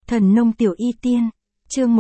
Thần nông tiểu y tiên, chương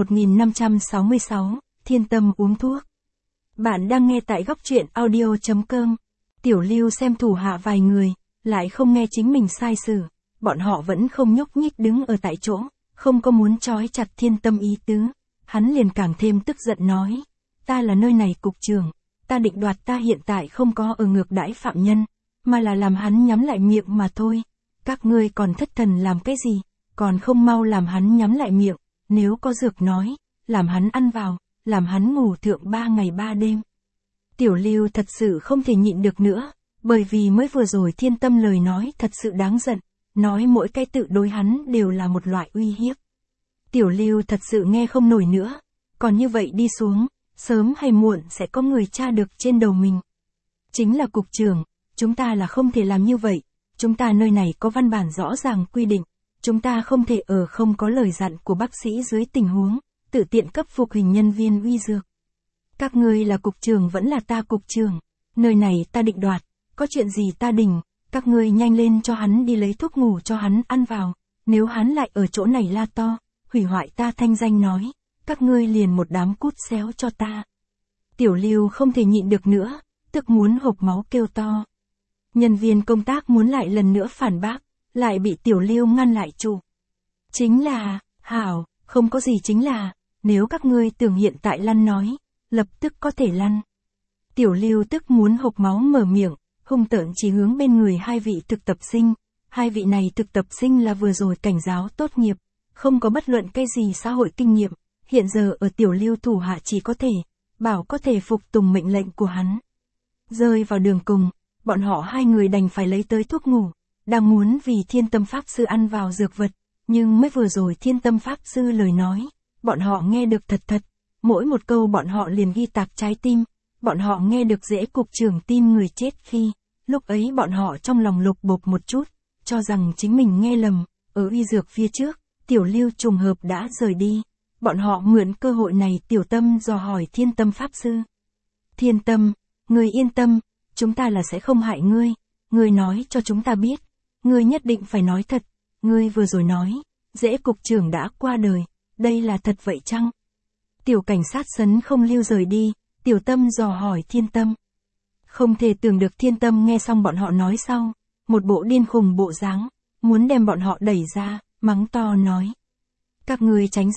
1566, Thiên tâm uống thuốc. Bạn đang nghe tại góc truyện audio.com. Tiểu Lưu xem thủ hạ vài người, lại không nghe chính mình sai sử, bọn họ vẫn không nhúc nhích đứng ở tại chỗ, không có muốn trói chặt Thiên tâm ý tứ. Hắn liền càng thêm tức giận nói, ta là nơi này cục trưởng, ta định đoạt ta hiện tại không có ở ngược đãi phạm nhân, mà là làm hắn nhắm lại miệng mà thôi. Các ngươi còn thất thần làm cái gì, còn không mau làm hắn nhắm lại miệng, nếu có dược nói, làm hắn ăn vào, làm hắn ngủ thượng 3 ngày 3 đêm. Tiểu Lưu thật sự không thể nhịn được nữa, bởi vì mới vừa rồi Thiên tâm lời nói thật sự đáng giận, nói mỗi cái tự đối hắn đều là một loại uy hiếp. Tiểu Lưu thật sự nghe không nổi nữa, còn như vậy đi xuống, sớm hay muộn sẽ có người tra được trên đầu mình. Chính là cục trưởng, chúng ta là không thể làm như vậy, chúng ta nơi này có văn bản rõ ràng quy định, chúng ta không thể ở không có lời dặn của bác sĩ dưới tình huống, tự tiện cấp phục hình nhân viên uy dược. Các ngươi là cục trưởng vẫn là ta cục trưởng, nơi này ta định đoạt, có chuyện gì ta định, các ngươi nhanh lên cho hắn đi lấy thuốc ngủ cho hắn ăn vào, nếu hắn lại ở chỗ này la to, hủy hoại ta thanh danh nói, các ngươi liền một đám cút xéo cho ta. Tiểu Lưu không thể nhịn được nữa, tức muốn hộc máu kêu to. Nhân viên công tác muốn lại lần nữa phản bác, lại bị Tiểu Lưu ngăn lại trụ. Chính là, hảo, không có gì chính là, nếu các ngươi tưởng hiện tại lăn nói, lập tức có thể lăn. Tiểu Lưu tức muốn hộc máu mở miệng, hung tợn chỉ hướng bên người hai vị thực tập sinh. Hai vị này thực tập sinh là vừa rồi cảnh giáo tốt nghiệp, không có bất luận cái gì xã hội kinh nghiệm, hiện giờ ở Tiểu Lưu thủ hạ chỉ có thể, bảo có thể phục tùng mệnh lệnh của hắn. Rơi vào đường cùng, bọn họ hai người đành phải lấy tới thuốc ngủ, đang muốn vì Thiên tâm pháp sư ăn vào dược vật, nhưng mới vừa rồi Thiên tâm pháp sư lời nói, bọn họ nghe được thật thật, mỗi một câu bọn họ liền ghi tạc trái tim, bọn họ nghe được dễ cục trưởng tin người chết khi, lúc ấy bọn họ trong lòng lục bộp một chút, cho rằng chính mình nghe lầm, ở y dược phía trước, Tiểu Lưu trùng hợp đã rời đi, bọn họ mượn cơ hội này tiểu tâm dò hỏi Thiên tâm pháp sư. Thiên tâm, ngươi yên tâm, chúng ta là sẽ không hại ngươi nói cho chúng ta biết, ngươi nhất định phải nói thật, ngươi vừa rồi nói, dễ cục trưởng đã qua đời, đây là thật vậy chăng? Tiểu cảnh sát sấn không lưu rời đi, tiểu tâm dò hỏi Thiên tâm. Không thể tưởng được Thiên tâm nghe xong bọn họ nói sau, một bộ điên khùng bộ dáng, muốn đem bọn họ đẩy ra, mắng to nói. Các ngươi tránh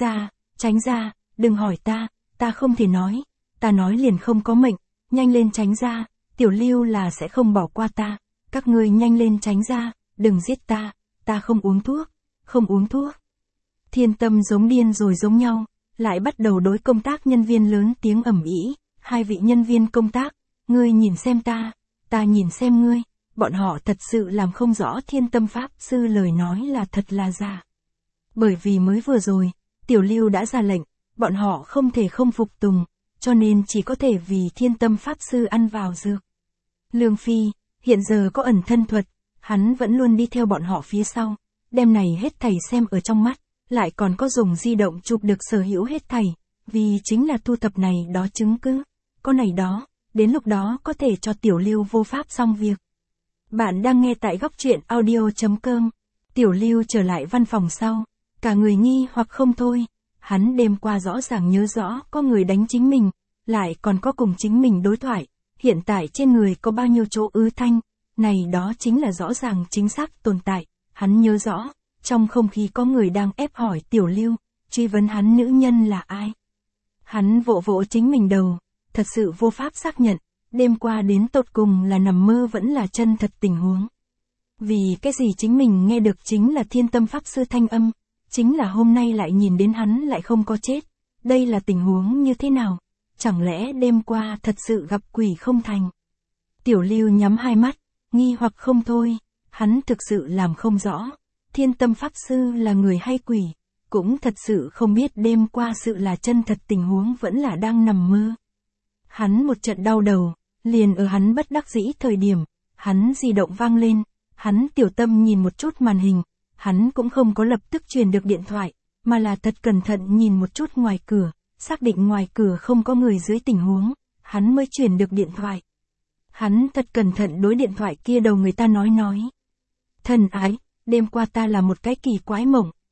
ra, đừng hỏi ta không thể nói, ta nói liền không có mệnh, nhanh lên tránh ra, Tiểu Lưu là sẽ không bỏ qua ta, các ngươi nhanh lên tránh ra, đừng giết ta không uống thuốc. Thiên tâm giống điên rồi giống nhau, lại bắt đầu đối công tác nhân viên lớn tiếng ầm ĩ, hai vị nhân viên công tác, ngươi nhìn xem ta nhìn xem ngươi, bọn họ thật sự làm không rõ Thiên tâm pháp sư lời nói là thật là giả. Bởi vì mới vừa rồi, Tiểu Lưu đã ra lệnh, bọn họ không thể không phục tùng, cho nên chỉ có thể vì Thiên tâm pháp sư ăn vào dược. Lương Phi, hiện giờ có ẩn thân thuật, hắn vẫn luôn đi theo bọn họ phía sau, đem này hết thảy xem ở trong mắt, lại còn có dùng di động chụp được sở hữu hết thảy, vì chính là thu thập này đó chứng cứ, có này đó, đến lúc đó có thể cho Tiểu Lưu vô pháp xong việc. Bạn đang nghe tại góc truyện audio.com, Tiểu Lưu trở lại văn phòng sau, cả người nghi hoặc không thôi, hắn đêm qua rõ ràng nhớ rõ có người đánh chính mình, lại còn có cùng chính mình đối thoại, hiện tại trên người có bao nhiêu chỗ ứ thanh, này đó chính là rõ ràng chính xác tồn tại, hắn nhớ rõ, trong không khí có người đang ép hỏi Tiểu Lưu, truy vấn hắn nữ nhân là ai. Hắn vỗ vỗ chính mình đầu, thật sự vô pháp xác nhận, đêm qua đến tột cùng là nằm mơ vẫn là chân thật tình huống. Vì cái gì chính mình nghe được chính là Thiên tâm pháp sư thanh âm, chính là hôm nay lại nhìn đến hắn lại không có chết, đây là tình huống như thế nào, chẳng lẽ đêm qua thật sự gặp quỷ không thành. Tiểu Lưu nhắm hai mắt, nghi hoặc không thôi, hắn thực sự làm không rõ, Thiên tâm pháp sư là người hay quỷ, cũng thật sự không biết đêm qua sự là chân thật tình huống vẫn là đang nằm mơ. Hắn một trận đau đầu, liền ở hắn bất đắc dĩ thời điểm, hắn di động vang lên, hắn tiểu tâm nhìn một chút màn hình, hắn cũng không có lập tức truyền được điện thoại, mà là thật cẩn thận nhìn một chút ngoài cửa, xác định ngoài cửa không có người dưới tình huống, hắn mới truyền được điện thoại. Hắn thật cẩn thận đối điện thoại kia đầu người ta nói. Thân ái, đêm qua ta là một cái kỳ quái mộng,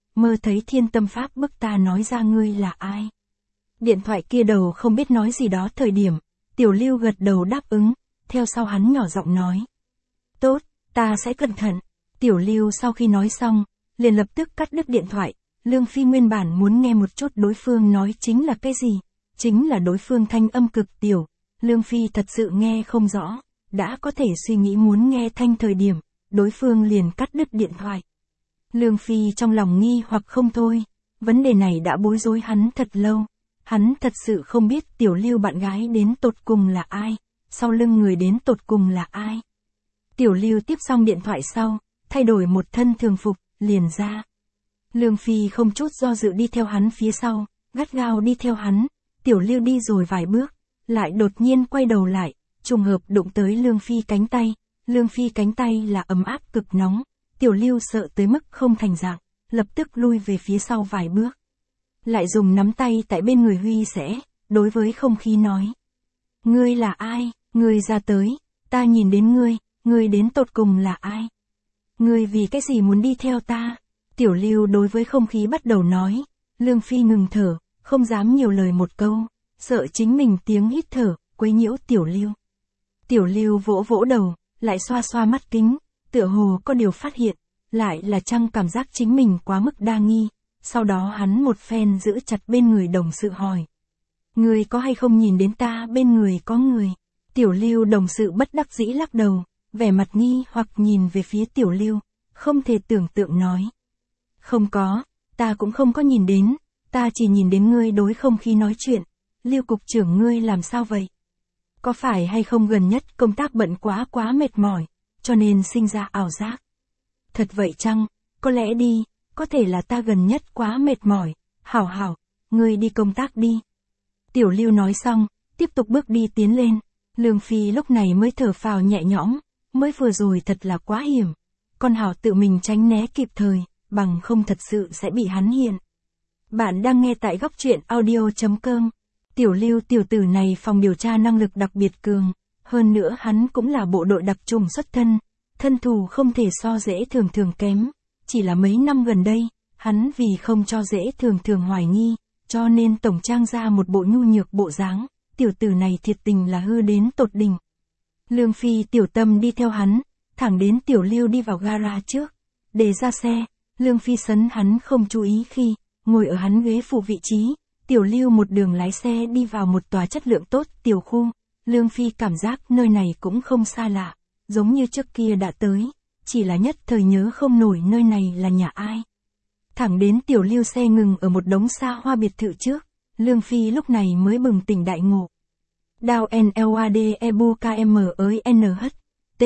mơ thấy thiên tâm pháp bức ta nói ra ngươi là ai. Điện thoại kia đầu không biết nói gì đó thời điểm, Tiểu Lưu gật đầu đáp ứng, theo sau hắn nhỏ giọng nói. Tốt, ta sẽ cẩn thận. Tiểu Lưu sau khi nói xong, liền lập tức cắt đứt điện thoại. Lương Phi nguyên bản muốn nghe một chút đối phương nói chính là cái gì, chính là đối phương thanh âm cực tiểu. Lương Phi thật sự nghe không rõ, đã có thể suy nghĩ muốn nghe thanh thời điểm, đối phương liền cắt đứt điện thoại. Lương Phi trong lòng nghi hoặc không thôi, vấn đề này đã bối rối hắn thật lâu. Hắn thật sự không biết Tiểu Lưu bạn gái đến tột cùng là ai, sau lưng người đến tột cùng là ai. Tiểu Lưu tiếp xong điện thoại sau, thay đổi một thân thường phục, liền ra. Lương Phi không chút do dự đi theo hắn phía sau, gắt gao đi theo hắn. Tiểu Lưu đi rồi vài bước, lại đột nhiên quay đầu lại, trùng hợp đụng tới Lương Phi cánh tay. Lương Phi cánh tay là ấm áp cực nóng, Tiểu Lưu sợ tới mức không thành dạng, lập tức lui về phía sau vài bước. Lại dùng nắm tay tại bên người huy sẽ, đối với không khí nói. Ngươi là ai, ngươi ra tới, ta nhìn đến ngươi đến tột cùng là ai? Ngươi vì cái gì muốn đi theo ta? Tiểu Lưu đối với không khí bắt đầu nói. Lương Phi ngừng thở, không dám nhiều lời một câu, sợ chính mình tiếng hít thở, quấy nhiễu Tiểu Lưu. Tiểu Lưu vỗ vỗ đầu, lại xoa xoa mắt kính, tựa hồ có điều phát hiện, lại là chăng cảm giác chính mình quá mức đa nghi. Sau đó hắn một phen giữ chặt bên người đồng sự hỏi. Ngươi có hay không nhìn đến ta bên người có người? Tiểu Lưu đồng sự bất đắc dĩ lắc đầu, vẻ mặt nghi hoặc nhìn về phía Tiểu Lưu, không thể tưởng tượng nói. Không có, ta cũng không có nhìn đến, ta chỉ nhìn đến ngươi đối không khí nói chuyện. Lưu cục trưởng ngươi làm sao vậy? Có phải hay không gần nhất công tác bận quá mệt mỏi, cho nên sinh ra ảo giác? Thật vậy chăng? Có lẽ đi, có thể là ta gần nhất quá mệt mỏi. Hảo, ngươi đi công tác đi. Tiểu Lưu nói xong, tiếp tục bước đi tiến lên. Lương Phi lúc này mới thở phào nhẹ nhõm, mới vừa rồi thật là quá hiểm. Con hảo tự mình tránh né kịp thời, bằng không thật sự sẽ bị hắn hiện. Bạn đang nghe tại góc truyện audio.com. Tiểu Lưu tiểu tử này phòng điều tra năng lực đặc biệt cường, hơn nữa hắn cũng là bộ đội đặc chủng xuất thân, thân thủ không thể so dễ thường kém. Chỉ là mấy năm gần đây, hắn vì không cho dễ thường hoài nghi, cho nên tổng trang ra một bộ nhu nhược bộ dáng, tiểu tử này thiệt tình là hư đến tột đỉnh. Lương Phi tiểu tâm đi theo hắn, thẳng đến Tiểu Lưu đi vào gara trước, để ra xe. Lương Phi sấn hắn không chú ý khi, ngồi ở hắn ghế phụ vị trí, Tiểu Lưu một đường lái xe đi vào một tòa chất lượng tốt tiểu khu. Lương Phi cảm giác nơi này cũng không xa lạ, giống như trước kia đã tới, chỉ là nhất thời nhớ không nổi nơi này là nhà ai. Thẳng đến Tiểu Lưu xe ngừng ở một đống xa hoa biệt thự trước, Lương Phi lúc này mới bừng tỉnh đại ngộ. Đao NLAD EBUKM ới NH T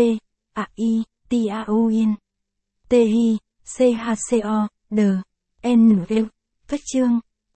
AI TAUIN THI CHCO D N Phách chương